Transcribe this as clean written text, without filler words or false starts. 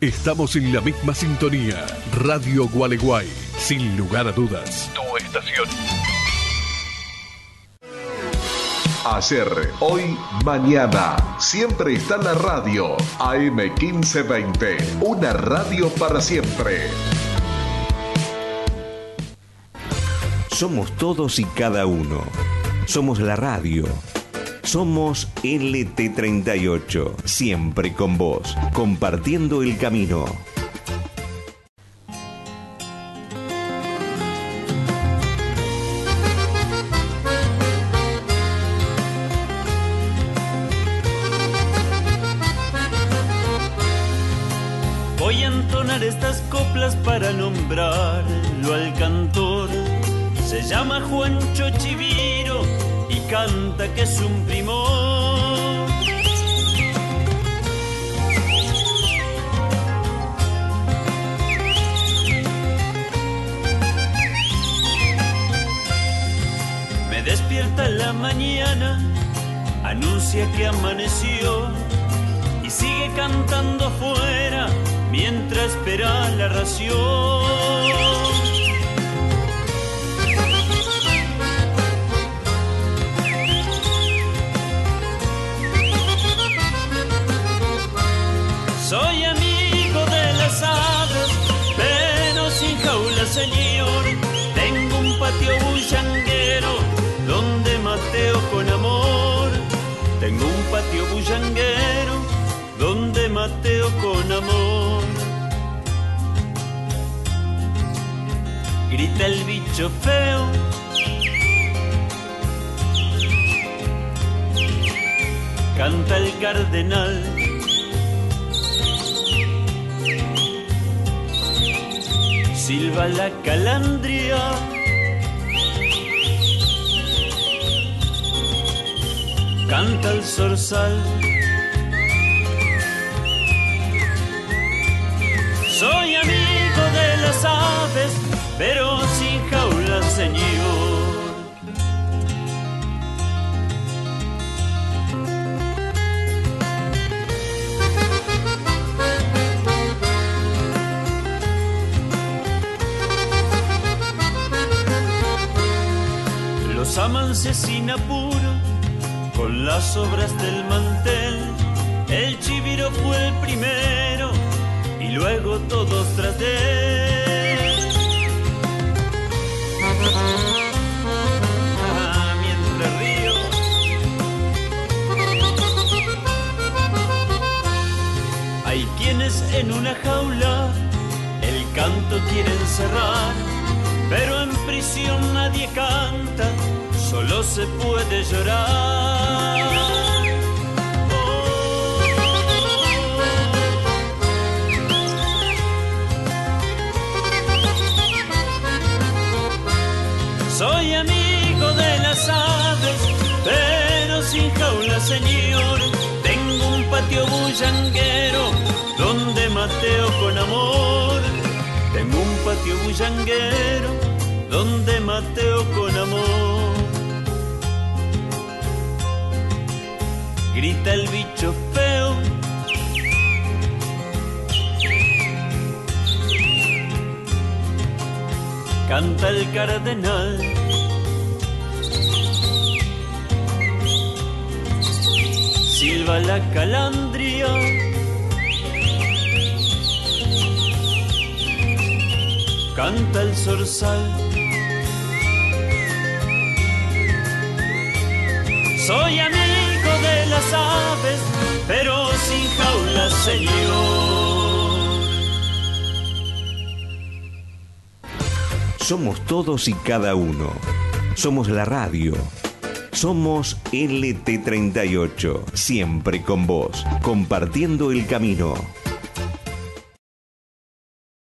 Estamos en la misma sintonía. Radio Gualeguay, sin lugar a dudas, tu estación. Ayer, hoy, mañana. Siempre está la radio. AM 1520. Una radio para siempre. Somos todos y cada uno. Somos la radio. Somos LT38. Siempre con vos. Compartiendo el camino. Voy a entonar estas coplas para nombrarlo al cantor. Se llama Juancho Chiviro y canta que es un primor. Me despierta en la mañana, anuncia que amaneció y sigue cantando afuera mientras espera la ración. Soy amigo de las aves, pero sin jaula, señor. Tengo un patio bullanguero donde mateo con amor. Tengo un patio bullanguero donde mateo con amor. Grita el bicho feo, canta el cardenal. Silba la calandria, canta el zorzal. Soy amigo de las aves, pero sin jaula, señor. Los amances sin apuro, con las obras del mantel. El Chiviro fue el primero y luego todos tras de él. Mientras río, hay quienes en una jaula el canto quieren cerrar, pero en prisión nadie canta, solo se puede llorar. Soy amigo de las aves, pero sin jaula, señor. Tengo un patio bullanguero donde mateo con amor. Tengo un patio bullanguero donde mateo con amor. Grita el bicho feo, canta el cardenal. Silba la calandria, canta el zorzal. Soy amigo de las aves, pero sin jaula, señor. Somos todos y cada uno. Somos la radio. Somos LT38. Siempre con vos. Compartiendo el camino.